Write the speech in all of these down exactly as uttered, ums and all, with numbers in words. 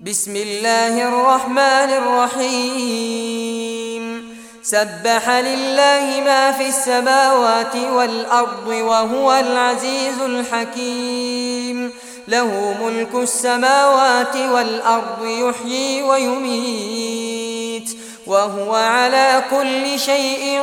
بسم الله الرحمن الرحيم سبح لله ما في السماوات والأرض وهو العزيز الحكيم له ملك السماوات والأرض يحيي ويميت وهو على كل شيء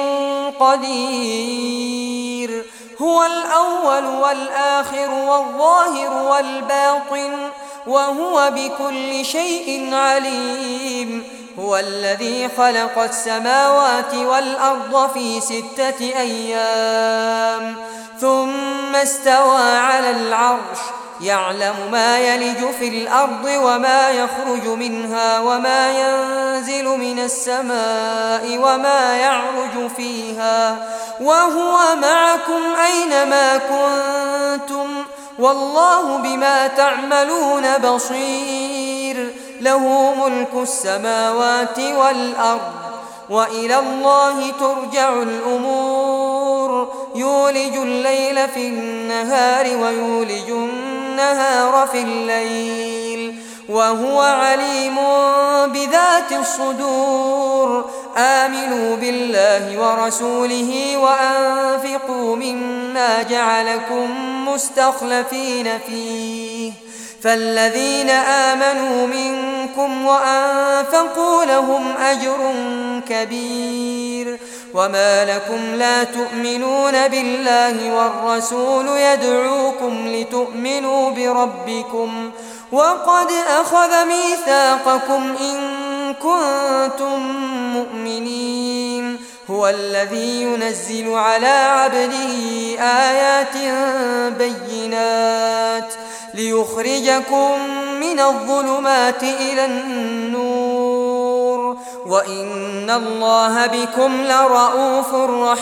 قدير هو الأول والآخر والظاهر والباطن وهو بكل شيء عليم هو الذي خلق السماوات والأرض في ستة أيام ثم استوى على العرش يعلم ما يلج في الأرض وما يخرج منها وما ينزل من السماء وما يعرج فيها وهو معكم أينما كنتم والله بما تعملون بصير له ملك السماوات والأرض وإلى الله ترجع الأمور يولج الليل في النهار ويولج النهار في الليل وهو عليم بذات الصدور آمنوا بالله ورسوله وأنفقوا مما جعلكم مستخلفين فيه فالذين آمنوا منكم وأنفقوا لهم أجر كبير وما لكم لا تؤمنون بالله والرسول يدعوكم لتؤمنوا بربكم وقد أخذ ميثاقكم إن كنتم مؤمنين هو الذي ينزل على عبده آيات بينات ليخرجكم من الظلمات إلى النور وإن الله بكم لرؤوف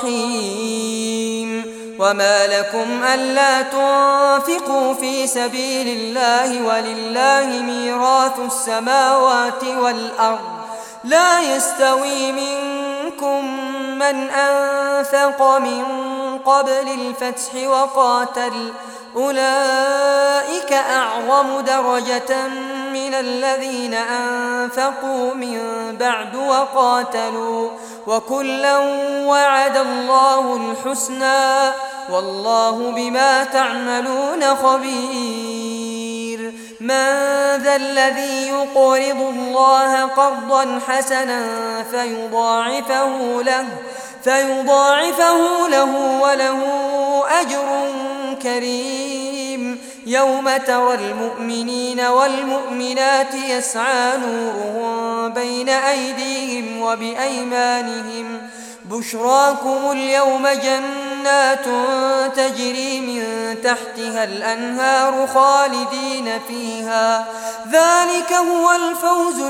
رحيم وما لكم ألا تنفقوا في سبيل الله ولله ميراث السماوات والأرض لا يستوي منكم من أنفق من قبل الفتح وقاتل أولئك أعظم درجة من الذين أنفقوا من بعد وقاتلوا وكلا وعد الله الحسنى والله بما تعملون خبير من ذا الذي يقرض الله قرضا حسنا فيضاعفه له فيضاعفه له وله أجر كريم يوم ترى المؤمنين والمؤمنات يسعى نورهم بين أيديهم وبأيمانهم بشراكم اليوم جنات تجري من تحتها الأنهار خالدين فيها ذلك هو الفوز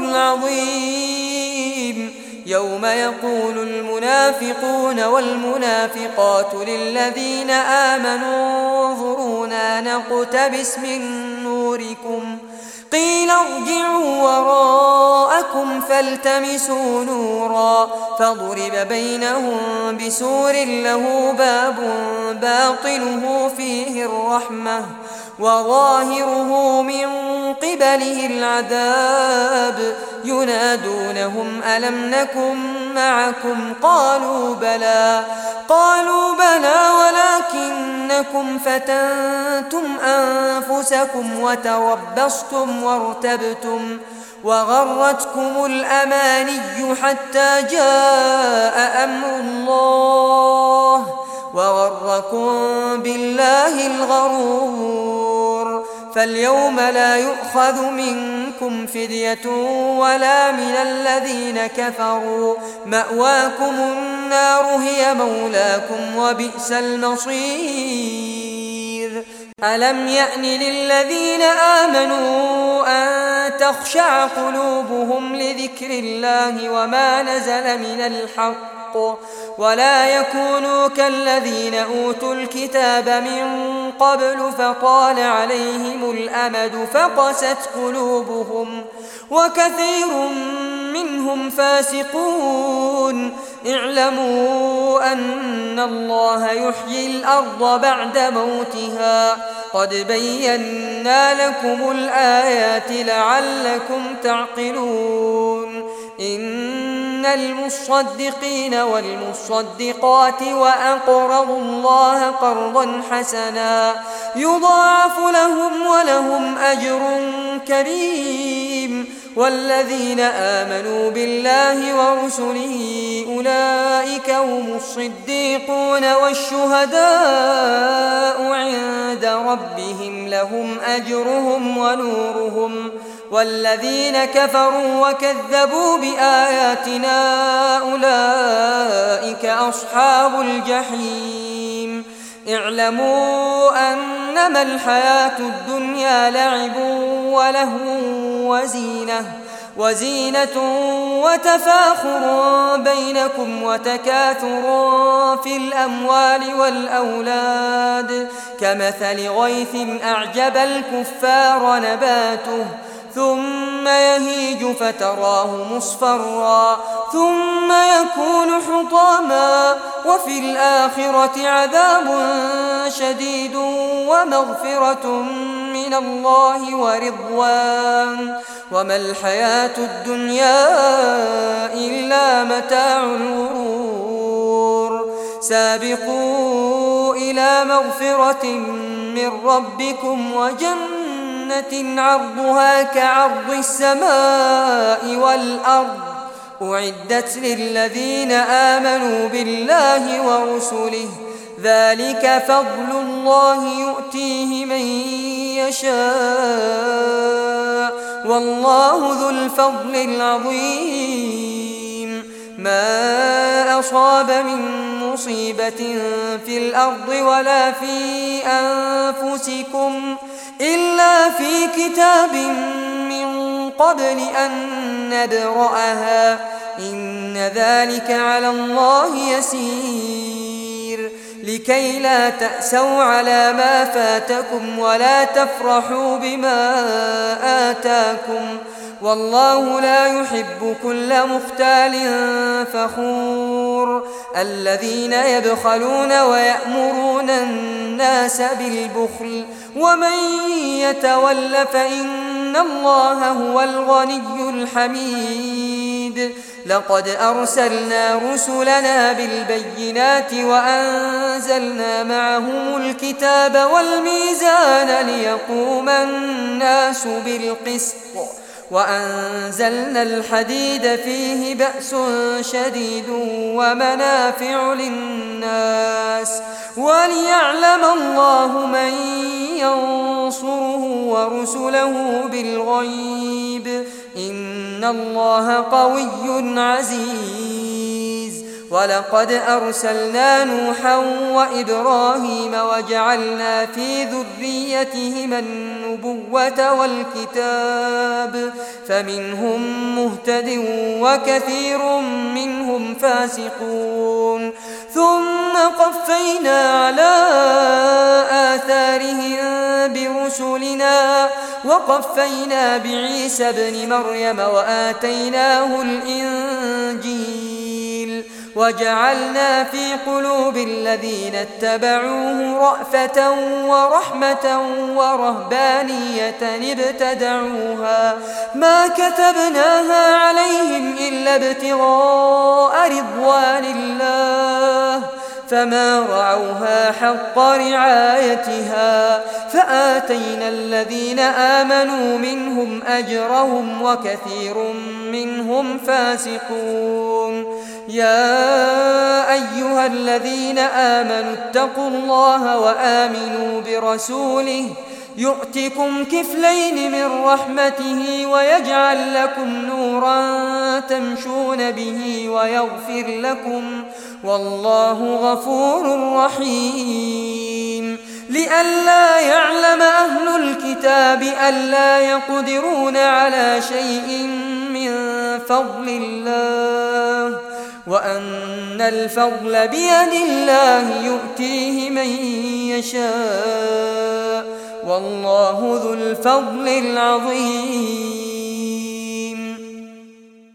العظيم يوم يقول المنافقون والمنافقات للذين آمنوا انظرونا نقتبس من نوركم قيل ارجعوا وراءكم فالتمسوا نورا فضرب بينهم بسور له باب باطنه فيه الرحمة وظاهره من قبله العذاب ينادونهم ألم نكن معكم قالوا بلى قالوا بلى ولكنكم فتنتم أنفسكم وتربصتم وارتبتم وغرتكم الأماني حتى جاء أمر الله وغركم بالله الغرور فاليوم لا يؤخذ منكم فدية ولا من الذين كفروا مأواكم النار هي مولاكم وبئس المصير ألم يأن للذين آمنوا أن تخشع قلوبهم لذكر الله وما نزل من الحق ولا يكونوا كالذين أوتوا الكتاب من قبل فطال عليهم الأمد فقست قلوبهم وكثير منهم فاسقون اعلموا أن الله يحيي الأرض بعد موتها قد بينا لكم الآيات لعلكم تعقلون إن المصدقين والمصدقات وأقرضوا الله قرضا حسنا يضاعف لهم ولهم أجر كريم والذين آمنوا بالله ورسله أولئك هم الصديقون والشهداء عند ربهم لهم أجرهم ونورهم والذين كفروا وكذبوا بآياتنا أولئك أصحاب الجحيم اعلموا أنما الحياة الدنيا لعب ولهو وزينة وزينة وتفاخر بينكم وتكاثر في الأموال والأولاد كمثل غيث أعجب الكفار نباته ثم يهيج فتراه مصفرا ثم يكون حطاما وفي الآخرة عذاب شديد ومغفرة من الله ورضوان وما الحياة الدنيا إلا متاع الغرور سابقوا إلى مغفرة من ربكم وجنة عرضها كعرض السماء والأرض أعدت للذين آمنوا بالله ورسله ذلك فضل الله يؤتيه من يشاء والله ذو الفضل العظيم ما أصاب من مصيبة في الأرض ولا في أنفسكم إلا في كتاب من قبل أن نبرأها إن ذلك على الله يسير لكي لا تأسوا على ما فاتكم ولا تفرحوا بما آتاكم والله لا يحب كل مختال فخور الذين يبخلون ويأمرون الناس بالبخل ومن يتول فإن الله هو الغني الحميد لقد أرسلنا رسلنا بالبينات وأنزلنا معهم الكتاب والميزان ليقوم الناس بالقسط وأنزلنا الحديد فيه بأس شديد ومنافع للناس وليعلم الله من ينصره ورسله بالغيب إن الله قوي عزيز ولقد أرسلنا نوحا وإبراهيم وجعلنا في ذريتهما النبوة والكتاب فمنهم مهتد وكثير منهم فاسقون ثم قفينا على آثارهم برسلنا وقفينا بعيسى ابن مريم وآتيناه الإنجيل وجعلنا في قلوب الذين اتبعوه رأفة ورحمة ورهبانية ابتدعوها ما كتبناها عليهم إلا ابتغاء رضوان الله فما رعوها حق رعايتها فآتينا الذين آمنوا منهم أجرهم وكثير منهم فاسقون يا أيها الذين آمنوا اتقوا الله وآمنوا برسوله يؤتكم كفلين من رحمته ويجعل لكم نورا تمشون به ويغفر لكم والله غفور رحيم لئلا يعلم أهل الكتاب ألا يقدرون على شيء من فضل الله وأن الفضل بيد الله يؤتيه من يشاء والله ذو الفضل العظيم